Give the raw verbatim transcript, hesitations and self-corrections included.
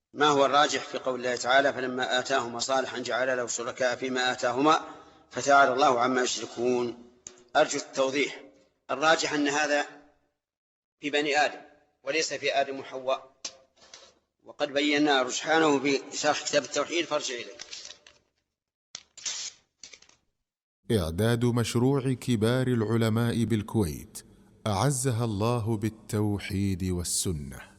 ما هو الراجح في قول الله تعالى فلما آتاهما صالحا جعل له شركاء فيما آتاهما فتعالى الله عما يشركون؟ أرجو التوضيح. الراجح أن هذا في بني آدم وليس في آدم وحواء، وقد بينا رجحانه في شرح كتاب التوحيد فارجع إليه. إعداد مشروع كبار العلماء بالكويت أعزها الله بالتوحيد والسنة.